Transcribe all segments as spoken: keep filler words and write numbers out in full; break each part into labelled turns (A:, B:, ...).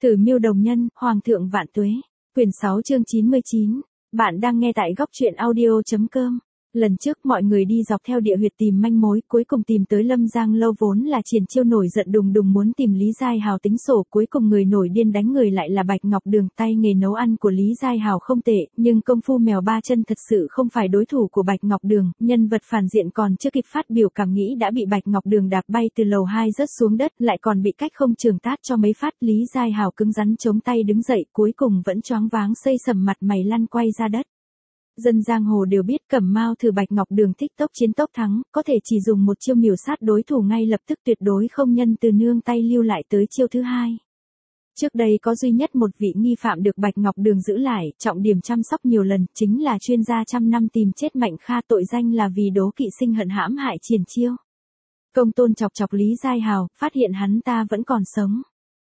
A: Tử Miêu Đồng Nhân, Hoàng thượng vạn tuế. Quyển sáu chương chín mươi chín. Bạn đang nghe tại góc truyện audio.com. Lần trước mọi người đi dọc theo địa huyệt tìm manh mối, cuối cùng tìm tới Lâm Giang Lâu vốn là Triển Chiêu nổi giận đùng đùng muốn tìm Lý Giai Hào tính sổ, cuối cùng người nổi điên đánh người lại là Bạch Ngọc Đường. Tay nghề nấu ăn của Lý Giai Hào không tệ, nhưng công phu mèo ba chân thật sự không phải đối thủ của Bạch Ngọc Đường, nhân vật phản diện còn chưa kịp phát biểu cảm nghĩ đã bị Bạch Ngọc Đường đạp bay từ lầu hai rớt xuống đất, lại còn bị cách không trường tát cho mấy phát. Lý Giai Hào cứng rắn chống tay đứng dậy, cuối cùng vẫn choáng váng xây sầm mặt mày lăn quay ra đất. Dân giang hồ đều biết Cẩm Mao thử Bạch Ngọc Đường thích tốc chiến tốc thắng, có thể chỉ dùng một chiêu miểu sát đối thủ ngay lập tức, tuyệt đối không nhân từ nương tay lưu lại tới chiêu thứ hai. Trước đây có duy nhất một vị nghi phạm được Bạch Ngọc Đường giữ lại, trọng điểm chăm sóc nhiều lần, chính là chuyên gia trăm năm tìm chết Mạnh Kha, tội danh là vì đố kỵ sinh hận hãm hại Triển Chiêu. Công tôn chọc chọc Lý Giai Hào, phát hiện hắn ta vẫn còn sống.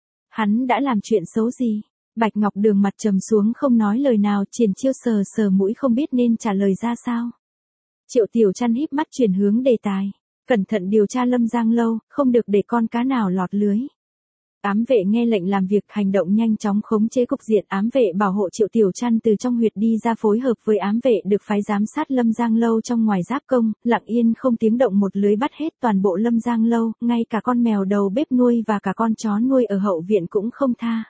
A: Hắn đã làm chuyện xấu gì? Bạch Ngọc Đường mặt trầm xuống không nói lời nào, Triển Chiêu sờ sờ mũi không biết nên trả lời ra sao. Triệu Tiểu Trăn híp mắt chuyển hướng đề tài. Cẩn thận điều tra Lâm Giang Lâu, không được để con cá nào lọt lưới. Ám vệ nghe lệnh làm việc, hành động nhanh chóng khống chế cục diện. Ám vệ bảo hộ Triệu Tiểu Trăn từ trong huyệt đi ra, phối hợp với ám vệ được phái giám sát Lâm Giang Lâu trong ngoài giáp công, lặng yên không tiếng động một lưới bắt hết toàn bộ Lâm Giang Lâu, ngay cả con mèo đầu bếp nuôi và cả con chó nuôi ở hậu viện cũng không tha.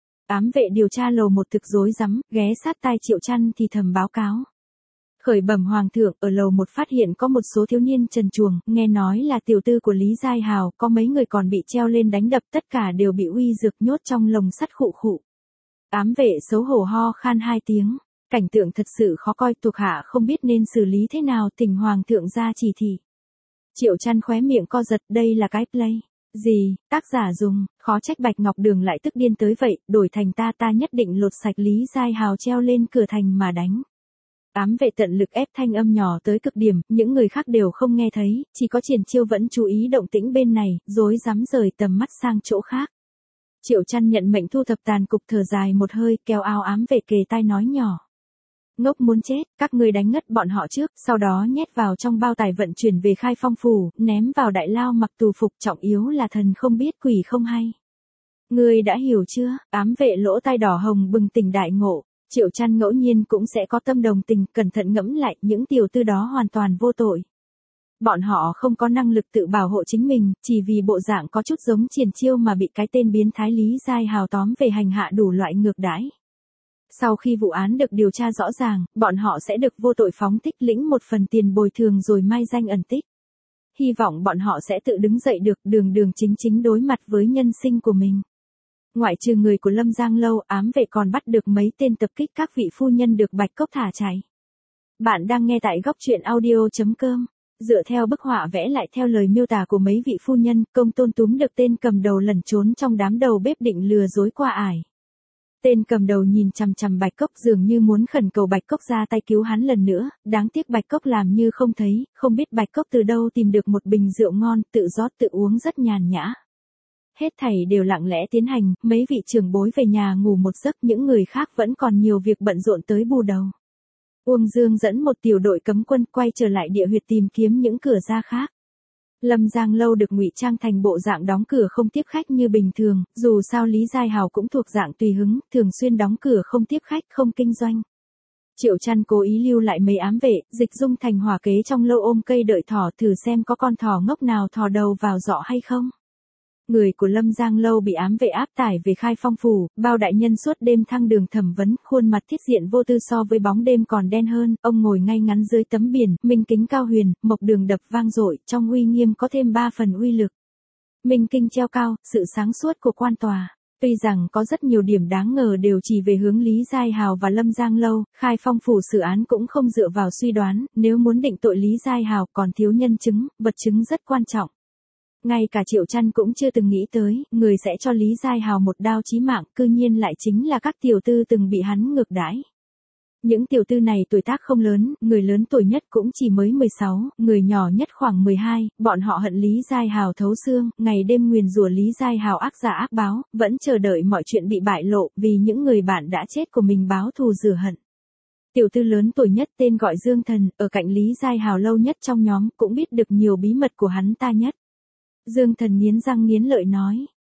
A: Ám vệ điều tra lầu một thực rối rắm, ghé sát tai Triệu Trăn thì thầm báo cáo. Khởi bẩm Hoàng thượng, ở lầu một phát hiện có một số thiếu niên trần truồng, nghe nói là tiểu tư của Lý Giai Hào, có mấy người còn bị treo lên đánh đập, tất cả đều bị uy dược nhốt trong lồng sắt khụ khụ. Ám vệ xấu hổ ho khan hai tiếng, cảnh tượng thật sự khó coi, thuộc hạ không biết nên xử lý thế nào, thỉnh Hoàng thượng ra chỉ thị. Triệu Trăn khóe miệng co giật, đây là cái play. Gì, tác giả dùng, khó trách Bạch Ngọc Đường lại tức điên tới vậy, đổi thành ta ta nhất định lột sạch Lý Giai Hào treo lên cửa thành mà đánh. Ám vệ tận lực ép thanh âm nhỏ tới cực điểm, những người khác đều không nghe thấy, chỉ có Triển Chiêu vẫn chú ý động tĩnh bên này, rối rắm rời tầm mắt sang chỗ khác. Triệu Trăn nhận mệnh thu thập tàn cục, thở dài một hơi, kéo áo ám vệ kề tai nói nhỏ. Ngốc muốn chết, các ngươi đánh ngất bọn họ trước, sau đó nhét vào trong bao tải vận chuyển về Khai Phong phủ, ném vào đại lao mặc tù phục, trọng yếu là thần không biết quỷ không hay. Ngươi đã hiểu chưa? Ám vệ lỗ tai đỏ hồng bừng tỉnh đại ngộ. Triệu Trăn ngẫu nhiên cũng sẽ có tâm đồng tình, cẩn thận ngẫm lại, những tiểu tư đó hoàn toàn vô tội. Bọn họ không có năng lực tự bảo hộ chính mình, chỉ vì bộ dạng có chút giống Triển Chiêu mà bị cái tên biến thái Lý Giai Hào tóm về hành hạ đủ loại ngược đãi. Sau khi vụ án được điều tra rõ ràng, bọn họ sẽ được vô tội phóng thích, lĩnh một phần tiền bồi thường rồi mai danh ẩn tích. Hy vọng bọn họ sẽ tự đứng dậy được, đường đường chính chính đối mặt với nhân sinh của mình. Ngoại trừ người của Lâm Giang Lâu, ám vệ còn bắt được mấy tên tập kích các vị phu nhân được Bạch Cốc thả chạy. Bạn đang nghe tại góc truyện audio.com. Dựa theo bức họa vẽ lại theo lời miêu tả của mấy vị phu nhân, công tôn túm được tên cầm đầu lẩn trốn trong đám đầu bếp định lừa dối qua ải. Tên cầm đầu nhìn chằm chằm Bạch Cốc dường như muốn khẩn cầu Bạch Cốc ra tay cứu hắn lần nữa, đáng tiếc Bạch Cốc làm như không thấy, không biết Bạch Cốc từ đâu tìm được một bình rượu ngon, tự rót tự uống rất nhàn nhã. Hết thảy đều lặng lẽ tiến hành, mấy vị trưởng bối về nhà ngủ một giấc, những người khác vẫn còn nhiều việc bận rộn tới bù đầu. Uông Dương dẫn một tiểu đội cấm quân quay trở lại địa huyệt tìm kiếm những cửa ra khác. Lâm Giang Lâu được ngụy trang thành bộ dạng đóng cửa không tiếp khách như bình thường, dù sao Lý Giai Hào cũng thuộc dạng tùy hứng, thường xuyên đóng cửa không tiếp khách, không kinh doanh. Triệu Trăn cố ý lưu lại mấy ám vệ, dịch dung thành hỏa kế trong lâu ôm cây đợi thỏ, thử xem có con thỏ ngốc nào thò đầu vào giọ hay không. Người của Lâm Giang Lâu bị ám vệ áp tải về Khai Phong phủ, bao đại nhân suốt đêm thăng đường thẩm vấn, khuôn mặt thiết diện vô tư so với bóng đêm còn đen hơn, ông ngồi ngay ngắn dưới tấm biển, minh kính cao huyền, mộc đường đập vang dội, trong uy nghiêm có thêm ba phần uy lực. Minh kinh treo cao, sự sáng suốt của quan tòa. Tuy rằng có rất nhiều điểm đáng ngờ đều chỉ về hướng Lý Giai Hào và Lâm Giang Lâu, Khai Phong phủ xử án cũng không dựa vào suy đoán, nếu muốn định tội Lý Giai Hào còn thiếu nhân chứng, vật chứng rất quan trọng. Ngay cả Triệu Trăn cũng chưa từng nghĩ tới, người sẽ cho Lý Giai Hào một đao chí mạng, cư nhiên lại chính là các tiểu tư từng bị hắn ngược đãi. Những tiểu tư này tuổi tác không lớn, người lớn tuổi nhất cũng chỉ mới mười sáu, người nhỏ nhất khoảng mười hai, bọn họ hận Lý Giai Hào thấu xương, ngày đêm nguyền rủa Lý Giai Hào ác giả ác báo, vẫn chờ đợi mọi chuyện bị bại lộ, vì những người bạn đã chết của mình báo thù rửa hận. Tiểu tư lớn tuổi nhất tên gọi Dương Thần, ở cạnh Lý Giai Hào lâu nhất trong nhóm, cũng biết được nhiều bí mật của hắn ta nhất. Dương Thần nghiến răng nghiến lợi nói,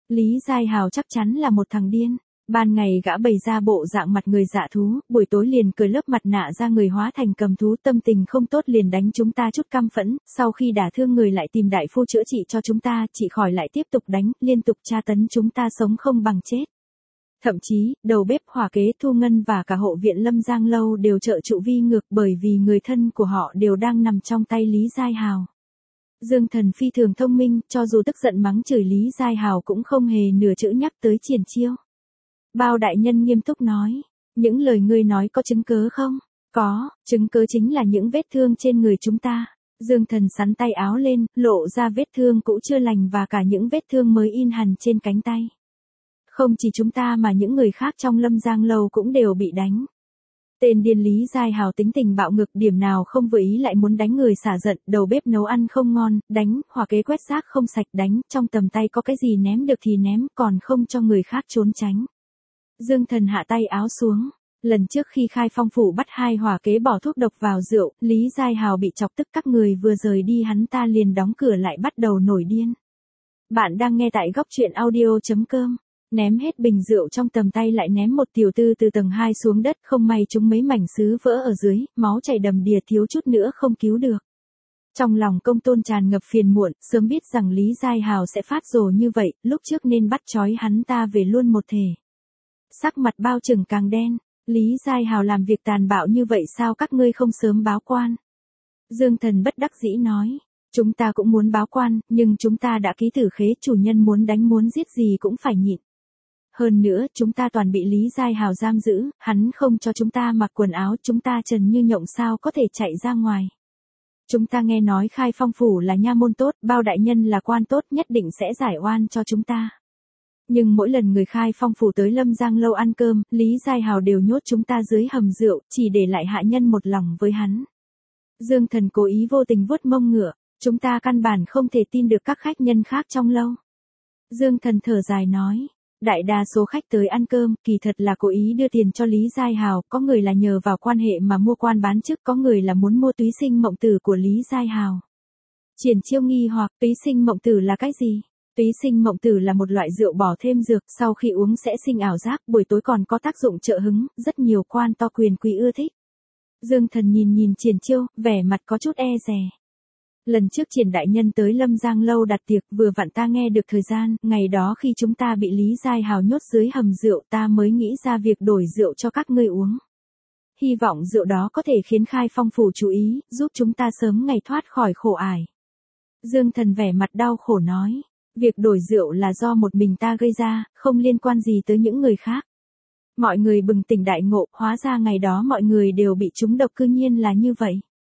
A: Lý Giai Hào chắc chắn là một thằng điên. Ban ngày gã bày ra bộ dạng mặt người dạ thú, buổi tối liền cười lớp mặt nạ ra người hóa thành cầm thú, tâm tình không tốt liền đánh chúng ta chút căm phẫn, sau khi đả thương người lại tìm đại phu chữa trị cho chúng ta, trị khỏi lại tiếp tục đánh, liên tục tra tấn chúng ta sống không bằng chết. Thậm chí, đầu bếp Hòa Kế, Thu Ngân và cả hộ viện Lâm Giang Lâu đều trợ trụ vi ngược bởi vì người thân của họ đều đang nằm trong tay Lý Giai Hào. Dương Thần phi thường thông minh, cho dù tức giận mắng chửi Lý Giai Hào cũng không hề nửa chữ nhắc tới Triển Chiêu. Bao đại nhân nghiêm túc nói, những lời ngươi nói có chứng cớ không? Có, chứng cớ chính là những vết thương trên người chúng ta. Dương Thần sắn tay áo lên, lộ ra vết thương cũ chưa lành và cả những vết thương mới in hằn trên cánh tay. Không chỉ chúng ta mà những người khác trong Lâm Giang Lâu cũng đều bị đánh. Tên điên Lý Giai Hào tính tình bạo ngược, điểm nào không vừa ý lại muốn đánh người xả giận, đầu bếp nấu ăn không ngon, đánh, Hòa Kế quét rác không sạch đánh, trong tầm tay có cái gì ném được thì ném, còn không cho người khác trốn tránh. Dương Thần hạ tay áo xuống. Lần trước khi Khai Phong phủ bắt hai Hòa Kế bỏ thuốc độc vào rượu, Lý Giai Hào bị chọc tức, các người vừa rời đi hắn ta liền đóng cửa lại bắt đầu nổi điên. Bạn đang nghe tại góc truyện audio chấm com. Ném hết bình rượu trong tầm tay lại ném một tiểu tư từ tầng hai xuống đất, không may chúng mấy mảnh sứ vỡ ở dưới, máu chảy đầm đìa, thiếu chút nữa không cứu được. Trong lòng Công Tôn tràn ngập phiền muộn, sớm biết rằng Lý Giai Hào sẽ phát rồ như vậy, lúc trước nên bắt trói hắn ta về luôn một thể. Sắc mặt Bao Trừng càng đen, Lý Giai Hào làm việc tàn bạo như vậy sao các ngươi không sớm báo quan? Dương Thần bất đắc dĩ nói, chúng ta cũng muốn báo quan, nhưng chúng ta đã ký tử khế, chủ nhân muốn đánh muốn giết gì cũng phải nhịn. Hơn nữa, chúng ta toàn bị Lý Giai Hào giam giữ, hắn không cho chúng ta mặc quần áo, chúng ta trần như nhộng sao có thể chạy ra ngoài. Chúng ta nghe nói Khai Phong phủ là nha môn tốt, Bao đại nhân là quan tốt, nhất định sẽ giải oan cho chúng ta. Nhưng mỗi lần người Khai Phong phủ tới Lâm Giang Lâu ăn cơm, Lý Giai Hào đều nhốt chúng ta dưới hầm rượu, chỉ để lại hạ nhân một lòng với hắn. Dương Thần cố ý vô tình vuốt mông ngựa, chúng ta căn bản không thể tin được các khách nhân khác trong lâu. Dương Thần thở dài nói, đại đa số khách tới ăn cơm, kỳ thật là cố ý đưa tiền cho Lý Giai Hào, có người là nhờ vào quan hệ mà mua quan bán chức, có người là muốn mua túy sinh mộng tử của Lý Giai Hào. Triển Chiêu nghi hoặc, túy sinh mộng tử là cái gì? Túy sinh mộng tử là một loại rượu bỏ thêm dược, sau khi uống sẽ sinh ảo giác, buổi tối còn có tác dụng trợ hứng, rất nhiều quan to quyền quý ưa thích. Dương Thần nhìn nhìn Triển Chiêu, vẻ mặt có chút e dè. Lần trước Triển đại nhân tới Lâm Giang Lâu đặt tiệc, vừa vặn ta nghe được thời gian, ngày đó khi chúng ta bị Lý Giai Hào nhốt dưới hầm rượu, ta mới nghĩ ra việc đổi rượu cho các ngươi uống. Hy vọng rượu đó có thể khiến Khai Phong phủ chú ý, giúp chúng ta sớm ngày thoát khỏi khổ ải. Dương Thần vẻ mặt đau khổ nói, việc đổi rượu là do một mình ta gây ra, không liên quan gì tới những người khác. Mọi người bừng tỉnh đại ngộ, hóa ra ngày đó mọi người đều bị trúng độc, cư nhiên là như vậy.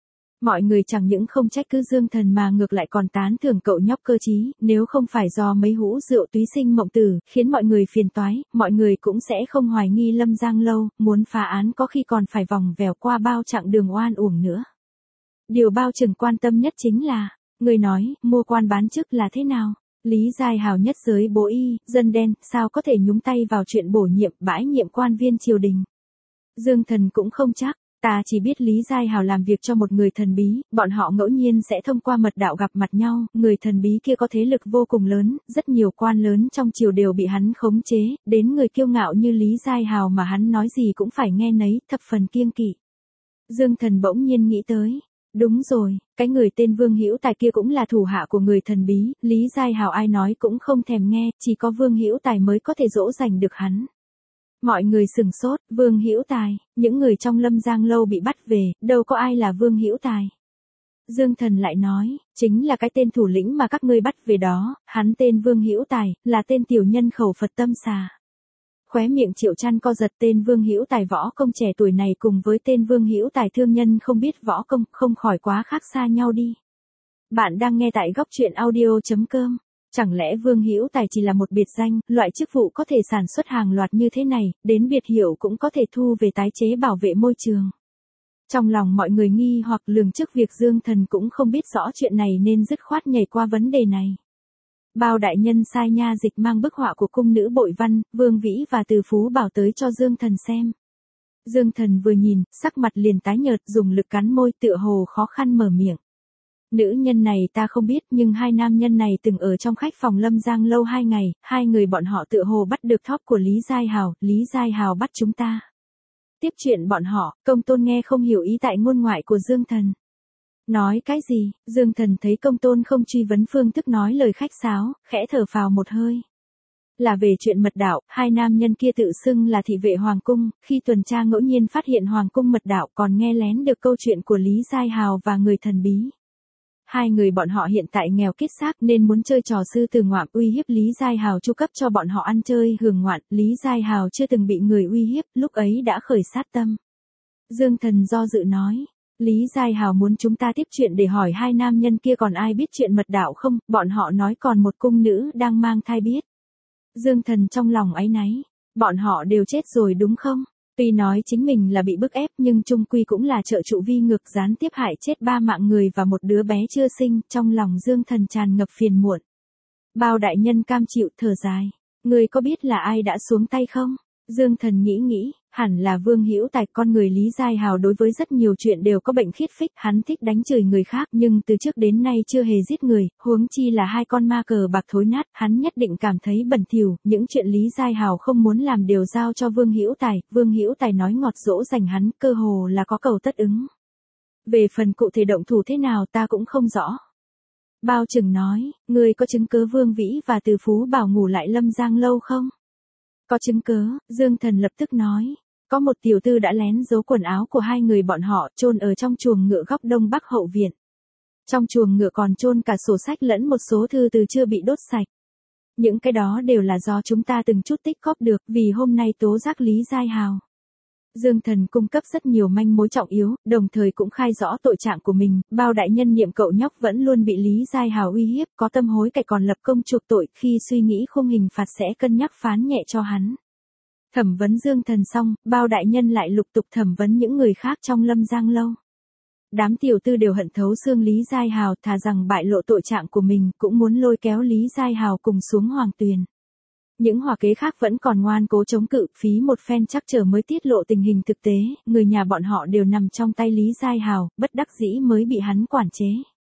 A: Mọi người chẳng những không trách cứ Dương Thần mà ngược lại còn tán thưởng cậu nhóc cơ trí, nếu không phải do mấy hũ rượu túy sinh mộng tử, khiến mọi người phiền toái, mọi người cũng sẽ không hoài nghi Lâm Giang Lâu, muốn phá án có khi còn phải vòng vèo qua bao chặng đường oan uổng nữa. Điều Bao Trừng quan tâm nhất chính là, người nói, mua quan bán chức là thế nào? Lý Giai Hào nhất giới bố y, dân đen, sao có thể nhúng tay vào chuyện bổ nhiệm, bãi nhiệm quan viên triều đình? Dương Thần cũng không chắc. Ta chỉ biết Lý Giai Hào làm việc cho một người thần bí, bọn họ ngẫu nhiên sẽ thông qua mật đạo gặp mặt nhau, người thần bí kia có thế lực vô cùng lớn, rất nhiều quan lớn trong triều đều bị hắn khống chế, đến người kiêu ngạo như Lý Giai Hào mà hắn nói gì cũng phải nghe nấy, thập phần kiêng kỵ. Dương Thần bỗng nhiên nghĩ tới, đúng rồi, cái người tên Vương Hữu Tài kia cũng là thủ hạ của người thần bí, Lý Giai Hào ai nói cũng không thèm nghe, chỉ có Vương Hữu Tài mới có thể dỗ dành được hắn. Mọi người sửng sốt, Vương Hữu Tài, những người trong Lâm Giang Lâu bị bắt về, đâu có ai là Vương Hữu Tài. Dương Thần lại nói, chính là cái tên thủ lĩnh mà các ngươi bắt về đó, hắn tên Vương Hữu Tài, là tên tiểu nhân khẩu Phật tâm xà. Khóe miệng Triệu Trăn co giật, tên Vương Hữu Tài võ công trẻ tuổi này cùng với tên Vương Hữu Tài thương nhân không biết võ công, không khỏi quá khác xa nhau đi. Bạn đang nghe tại góc truyện audio chấm com. Chẳng lẽ Vương Hữu Tài chỉ là một biệt danh, loại chức vụ có thể sản xuất hàng loạt như thế này, đến biệt hiệu cũng có thể thu về tái chế bảo vệ môi trường. Trong lòng mọi người nghi hoặc lường trước việc Dương Thần cũng không biết rõ chuyện này nên dứt khoát nhảy qua vấn đề này. Bao đại nhân sai nha dịch mang bức họa của cung nữ Bội Văn, Vương Vĩ và Từ Phú Bảo tới cho Dương Thần xem. Dương Thần vừa nhìn, sắc mặt liền tái nhợt, dùng lực cắn môi, tựa hồ khó khăn mở miệng. Nữ nhân này ta không biết nhưng hai nam nhân này từng ở trong khách phòng Lâm Giang lâu hai ngày, hai người bọn họ tựa hồ bắt được thóp của Lý Giai Hào, Lý Giai Hào bắt chúng ta. Tiếp chuyện bọn họ, Công Tôn nghe không hiểu ý tại ngôn ngoại của Dương Thần. Nói cái gì? Dương Thần thấy Công Tôn không truy vấn phương thức nói lời khách sáo, khẽ thở phào một hơi. Là về chuyện mật đạo, hai nam nhân kia tự xưng là thị vệ Hoàng Cung, khi tuần tra ngẫu nhiên phát hiện Hoàng Cung mật đạo còn nghe lén được câu chuyện của Lý Giai Hào và người thần bí. Hai người bọn họ hiện tại nghèo kiết xác nên muốn chơi trò sư tử ngoạm uy hiếp Lý Giai Hào chu cấp cho bọn họ ăn chơi hưởng ngoạn. Lý Giai Hào chưa từng bị người uy hiếp, lúc ấy đã khởi sát tâm. Dương Thần do dự nói, Lý Giai Hào muốn chúng ta tiếp chuyện để hỏi hai nam nhân kia còn ai biết chuyện mật đạo không, bọn họ nói còn một cung nữ đang mang thai biết. Dương Thần trong lòng áy náy, bọn họ đều chết rồi đúng không? Tuy nói chính mình là bị bức ép nhưng chung quy cũng là trợ trụ vi ngược gián tiếp hại chết ba mạng người và một đứa bé chưa sinh, trong lòng Dương Thần tràn ngập phiền muộn. Bao đại nhân cam chịu thở dài, người có biết là ai đã xuống tay không? Dương Thần nghĩ nghĩ, hẳn là Vương Hữu Tài. Con người Lý Giai Hào đối với rất nhiều chuyện đều có bệnh khiết phích, hắn thích đánh chửi người khác nhưng từ trước đến nay chưa hề giết người, huống chi là hai con ma cờ bạc thối nát, hắn nhất định cảm thấy bẩn thỉu, những chuyện Lý Giai Hào không muốn làm đều giao cho Vương Hữu Tài, Vương Hữu Tài nói ngọt dỗ dành hắn, cơ hồ là có cầu tất ứng. Về phần cụ thể động thủ thế nào ta cũng không rõ. Bao Trừng nói, người có chứng cứ Vương Vĩ và Từ Phú Bảo ngủ lại Lâm Giang lâu không? Có chứng cứ, Dương Thần lập tức nói. Có một tiểu tư đã lén giấu quần áo của hai người bọn họ, chôn ở trong chuồng ngựa góc đông bắc hậu viện. Trong chuồng ngựa còn chôn cả sổ sách lẫn một số thư từ chưa bị đốt sạch. Những cái đó đều là do chúng ta từng chút tích góp được, vì hôm nay tố giác Lý Giai Hào. Dương Thần cung cấp rất nhiều manh mối trọng yếu, đồng thời cũng khai rõ tội trạng của mình. Bao đại nhân niệm cậu nhóc vẫn luôn bị Lý Giai Hào uy hiếp, có tâm hối cải còn lập công chuộc tội, khi suy nghĩ khung hình phạt sẽ cân nhắc phán nhẹ cho hắn. Thẩm vấn Dương Thần xong, Bao đại nhân lại lục tục thẩm vấn những người khác trong Lâm Giang lâu. Đám tiểu tư đều hận thấu xương Lý Giai Hào, thà rằng bại lộ tội trạng của mình, cũng muốn lôi kéo Lý Giai Hào cùng xuống hoàng tuyền. Những hỏa kế khác vẫn còn ngoan cố chống cự, phí một phen chắc trở mới tiết lộ tình hình thực tế, người nhà bọn họ đều nằm trong tay Lý Giai Hào, bất đắc dĩ mới bị hắn quản chế.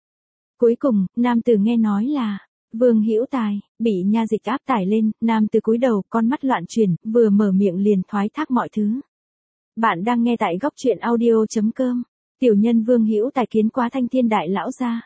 A: Cuối cùng, nam tử nghe nói là Vương Hữu Tài bị nha dịch áp tải lên, nam tử cúi đầu, con mắt loạn chuyển, vừa mở miệng liền thoái thác mọi thứ. Bạn đang nghe tại góc truyện audio chấm com. Tiểu nhân Vương Hữu Tài kiến quá Thanh Thiên đại lão gia.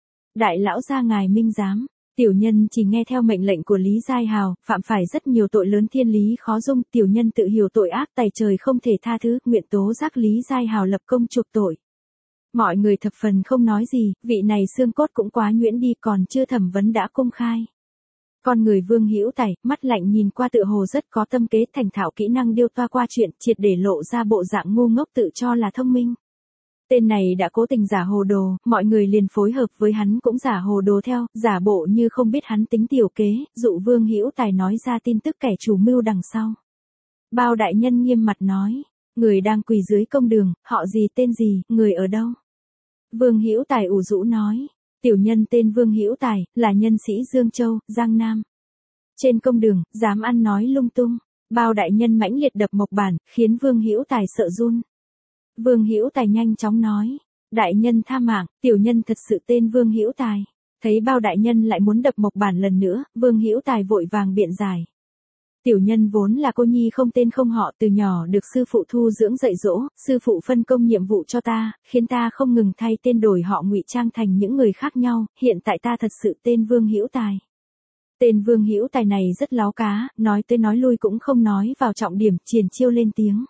A: Đại lão gia ngài minh giám. Tiểu nhân chỉ nghe theo mệnh lệnh của Lý Giai Hào, phạm phải rất nhiều tội lớn thiên lý khó dung, tiểu nhân tự hiểu tội ác tày trời không thể tha thứ, nguyện tố giác Lý Giai Hào lập công chuộc tội. Mọi người thập phần không nói gì, vị này xương cốt cũng quá nhuyễn đi, còn chưa thẩm vấn đã công khai. Con người Vương Hữu Tài, mắt lạnh nhìn qua tựa hồ rất có tâm kế, thành thạo kỹ năng điêu toa qua chuyện, triệt để lộ ra bộ dạng ngu ngốc tự cho là thông minh. Tên này đã cố tình giả hồ đồ, mọi người liền phối hợp với hắn cũng giả hồ đồ theo, giả bộ như không biết hắn tính tiểu kế, dụ Vương Hữu Tài nói ra tin tức kẻ chủ mưu đằng sau. Bao đại nhân nghiêm mặt nói, người đang quỳ dưới công đường, họ gì tên gì, người ở đâu? Vương Hữu Tài ủ rũ nói, tiểu nhân tên Vương Hữu Tài, là nhân sĩ Dương Châu, Giang Nam. Trên công đường, dám ăn nói lung tung. Bao đại nhân mãnh liệt đập mộc bản, khiến Vương Hữu Tài sợ run. Vương Hữu Tài nhanh chóng nói, đại nhân tha mạng, tiểu nhân thật sự tên Vương Hữu Tài. Thấy Bao đại nhân lại muốn đập mộc bản lần nữa, Vương Hữu Tài vội vàng biện giải. Tiểu nhân vốn là cô nhi không tên không họ, từ nhỏ được sư phụ thu dưỡng dạy dỗ, sư phụ phân công nhiệm vụ cho ta, khiến ta không ngừng thay tên đổi họ ngụy trang thành những người khác nhau, hiện tại ta thật sự tên Vương Hữu Tài. Tên Vương Hữu Tài này rất láo cá, nói tới nói lui cũng không nói vào trọng điểm, triền chiêu lên tiếng.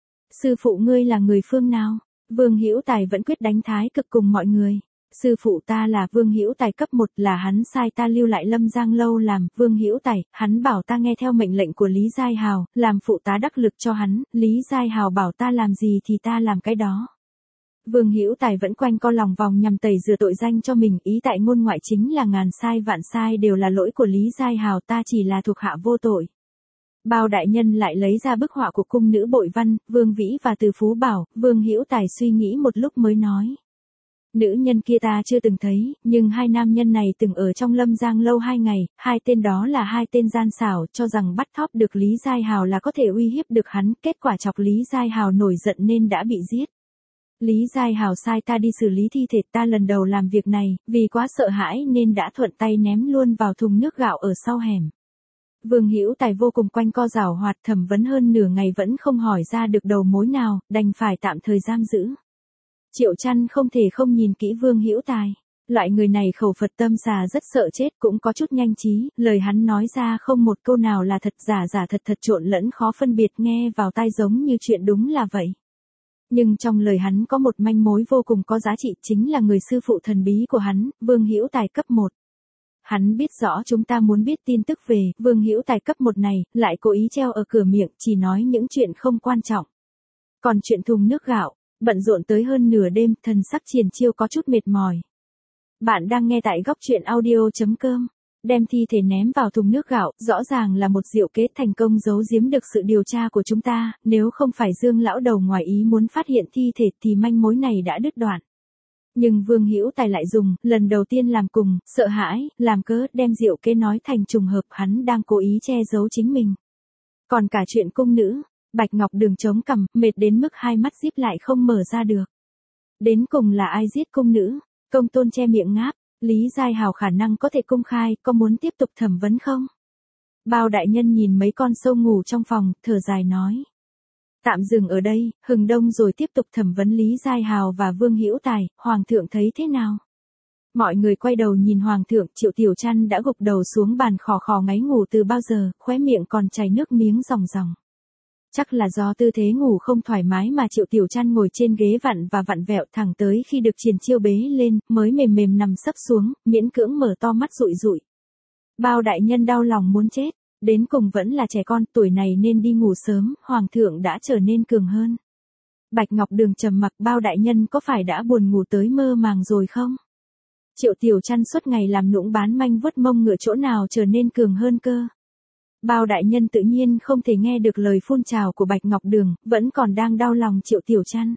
A: Sư phụ ngươi là người phương nào? Vương Hữu Tài vẫn quyết đánh thái cực cùng mọi người. Sư phụ ta là Vương Hữu Tài cấp một, là hắn sai ta lưu lại Lâm Giang lâu làm, Vương Hữu Tài, hắn bảo ta nghe theo mệnh lệnh của Lý Giai Hào, làm phụ tá đắc lực cho hắn, Lý Giai Hào bảo ta làm gì thì ta làm cái đó. Vương Hữu Tài vẫn quanh co lòng vòng nhằm tẩy rửa tội danh cho mình, ý tại ngôn ngoại chính là ngàn sai vạn sai đều là lỗi của Lý Giai Hào, ta chỉ là thuộc hạ vô tội. Bao đại nhân lại lấy ra bức họa của cung nữ Bội Văn, Vương Vĩ và Từ Phú Bảo, Vương Hữu Tài suy nghĩ một lúc mới nói. Nữ nhân kia ta chưa từng thấy, nhưng hai nam nhân này từng ở trong Lâm Giang lâu hai ngày, hai tên đó là hai tên gian xảo, cho rằng bắt thóp được Lý Giai Hào là có thể uy hiếp được hắn, kết quả chọc Lý Giai Hào nổi giận nên đã bị giết. Lý Giai Hào sai ta đi xử lý thi thể, ta lần đầu làm việc này, vì quá sợ hãi nên đã thuận tay ném luôn vào thùng nước gạo ở sau hẻm. Vương Hữu Tài vô cùng quanh co giảo hoạt, thẩm vấn hơn nửa ngày vẫn không hỏi ra được đầu mối nào, đành phải tạm thời giam giữ. Triệu Chăn không thể không nhìn kỹ Vương Hữu Tài. Loại người này khẩu Phật tâm xà, rất sợ chết, cũng có chút nhanh trí, lời hắn nói ra không một câu nào là thật, giả giả thật thật, trộn lẫn khó phân biệt, nghe vào tai giống như chuyện đúng là vậy. Nhưng trong lời hắn có một manh mối vô cùng có giá trị, chính là người sư phụ thần bí của hắn, Vương Hữu Tài cấp một. Hắn biết rõ chúng ta muốn biết tin tức về Vương Hữu Tài cấp một này, lại cố ý treo ở cửa miệng, chỉ nói những chuyện không quan trọng. Còn chuyện thùng nước gạo, bận rộn tới hơn nửa đêm, thần sắc Triển Chiêu có chút mệt mỏi. Bạn đang nghe tại góc truyện audio chấm com. Đem thi thể ném vào thùng nước gạo, rõ ràng là một diệu kế thành công giấu giếm được sự điều tra của chúng ta, nếu không phải Dương lão đầu ngoài ý muốn phát hiện thi thể thì manh mối này đã đứt đoạn. Nhưng Vương Hữu Tài lại dùng, lần đầu tiên làm cùng, sợ hãi, làm cớ, đem diệu kế nói thành trùng hợp, hắn đang cố ý che giấu chính mình. Còn cả chuyện cung nữ, Bạch Ngọc Đường chống cằm, mệt đến mức hai mắt díp lại không mở ra được. Đến cùng là ai giết cung nữ? Công Tôn che miệng ngáp, Lý Giai Hào khả năng có thể công khai, có muốn tiếp tục thẩm vấn không? Bao đại nhân nhìn mấy con sâu ngủ trong phòng, thở dài nói. Tạm dừng ở đây, hừng đông rồi tiếp tục thẩm vấn Lý Giai Hào và Vương Hữu Tài, Hoàng thượng thấy thế nào? Mọi người quay đầu nhìn Hoàng thượng, Triệu Tiểu Chăn đã gục đầu xuống bàn khò khò ngáy ngủ từ bao giờ, khóe miệng còn chảy nước miếng ròng ròng. Chắc là do tư thế ngủ không thoải mái mà Triệu Tiểu Chăn ngồi trên ghế vặn và vặn vẹo thẳng tới khi được Triển Chiêu bế lên, mới mềm mềm nằm sấp xuống, miễn cưỡng mở to mắt rụi rụi. Bao đại nhân đau lòng muốn chết, đến cùng vẫn là trẻ con, tuổi này nên đi ngủ sớm, Hoàng thượng đã trở nên cường hơn. Bạch Ngọc Đường trầm mặc, Bao đại nhân có phải đã buồn ngủ tới mơ màng rồi không? Triệu Tiểu Chăn suốt ngày làm nũng bán manh vuốt mông ngựa, chỗ nào trở nên cường hơn cơ? Bao đại nhân tự nhiên không thể nghe được lời phun trào của Bạch Ngọc Đường, vẫn còn đang đau lòng Triệu Tiểu Chăn.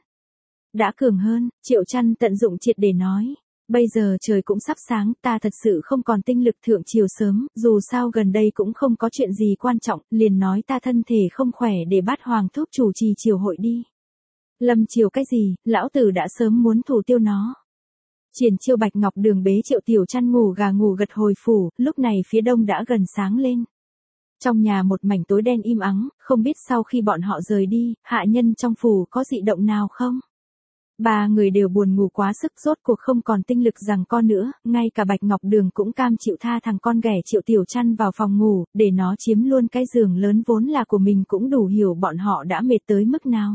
A: Đã cường hơn, Triệu Chăn tận dụng triệt để nói. Bây giờ trời cũng sắp sáng, ta thật sự không còn tinh lực thượng triều sớm, dù sao gần đây cũng không có chuyện gì quan trọng, liền nói ta thân thể không khỏe để bắt Hoàng thúc chủ trì triều hội đi. Lâm triều cái gì, lão tử đã sớm muốn thủ tiêu nó. Triển Chiêu Bạch Ngọc Đường bế Triệu Tiểu Chăn ngủ gà ngủ gật hồi phủ, lúc này phía đông đã gần sáng lên. Trong nhà một mảnh tối đen im ắng, không biết sau khi bọn họ rời đi, hạ nhân trong phủ có dị động nào không? Ba người đều buồn ngủ quá sức, rốt cuộc không còn tinh lực giằng co nữa, ngay cả Bạch Ngọc Đường cũng cam chịu tha thằng con ghẻ Triệu Tiểu Chăn vào phòng ngủ, để nó chiếm luôn cái giường lớn vốn là của mình, cũng đủ hiểu bọn họ đã mệt tới mức nào.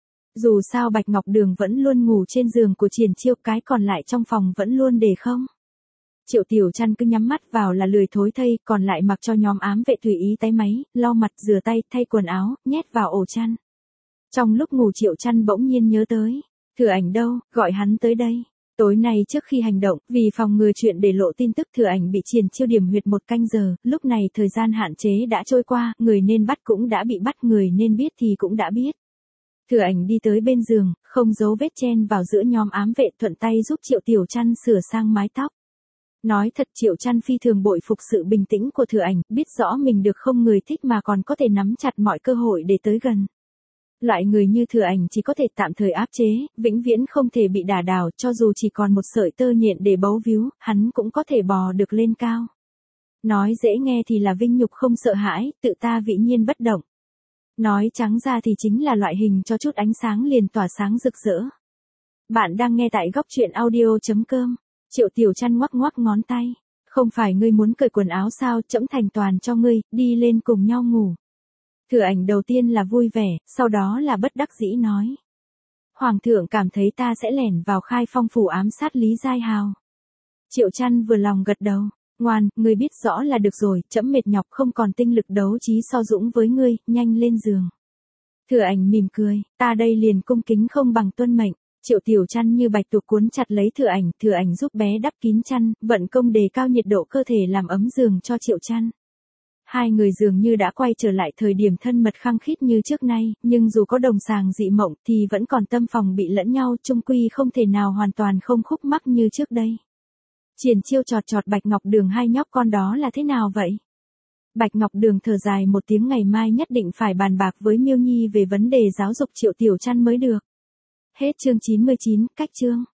A: Dù sao Bạch Ngọc Đường vẫn luôn ngủ trên giường của Triển Chiêu, cái còn lại trong phòng vẫn luôn để không. Triệu Tiểu Chăn cứ nhắm mắt vào là lười thối thây, còn lại mặc cho nhóm ám vệ tùy ý tái máy, lau mặt, rửa tay, thay quần áo, nhét vào ổ chăn. Trong lúc ngủ Triệu Chăn bỗng nhiên nhớ tới. Thừa Ảnh đâu, gọi hắn tới đây. Tối nay trước khi hành động, vì phòng ngừa chuyện để lộ tin tức Thừa Ảnh bị Triển Chiêu điểm huyệt một canh giờ, lúc này thời gian hạn chế đã trôi qua, người nên bắt cũng đã bị bắt, người nên biết thì cũng đã biết. Thừa Ảnh đi tới bên giường, không giấu vết chen vào giữa nhóm ám vệ, thuận tay giúp Triệu Tiểu Chăn sửa sang mái tóc. Nói thật, Triệu Chăn phi thường bội phục sự bình tĩnh của Thừa Ảnh, biết rõ mình được không người thích mà còn có thể nắm chặt mọi cơ hội để tới gần. Loại người như Thừa Ảnh chỉ có thể tạm thời áp chế, vĩnh viễn không thể bị đả đảo, cho dù chỉ còn một sợi tơ nhện để bấu víu, hắn cũng có thể bò được lên cao. Nói dễ nghe thì là vinh nhục không sợ hãi, tự ta vĩ nhiên bất động. Nói trắng ra thì chính là loại hình cho chút ánh sáng liền tỏa sáng rực rỡ. Bạn đang nghe tại góc truyện audio chấm com. Triệu Tiểu Chăn ngoắc ngoắc ngón tay. Không phải ngươi muốn cởi quần áo sao, trẫm thành toàn cho ngươi, đi lên cùng nhau ngủ. Thừa Ảnh đầu tiên là vui vẻ, sau đó là bất đắc dĩ nói. Hoàng thượng cảm thấy ta sẽ lẻn vào Khai Phong phủ ám sát Lý Giai Hào. Triệu Chăn vừa lòng gật đầu. Ngoan, ngươi biết rõ là được rồi, trẫm mệt nhọc không còn tinh lực đấu trí so dũng với ngươi, nhanh lên giường. Thừa Ảnh mỉm cười, ta đây liền cung kính không bằng tuân mệnh. Triệu Tiểu Chăn như bạch tuộc cuốn chặt lấy Thừa Ảnh, Thừa Ảnh giúp bé đắp kín chăn, vận công đề cao nhiệt độ cơ thể làm ấm giường cho Triệu Chăn. Hai người dường như đã quay trở lại thời điểm thân mật khăng khít như trước nay, nhưng dù có đồng sàng dị mộng thì vẫn còn tâm phòng bị lẫn nhau, chung quy không thể nào hoàn toàn không khúc mắc như trước đây. Triển Chiêu chọt chọt Bạch Ngọc Đường, hai nhóc con đó là thế nào vậy? Bạch Ngọc Đường thở dài một tiếng, ngày mai nhất định phải bàn bạc với Miêu Nhi về vấn đề giáo dục Triệu Tiểu Chăn mới được. Hết chương chín mươi chín, cách chương.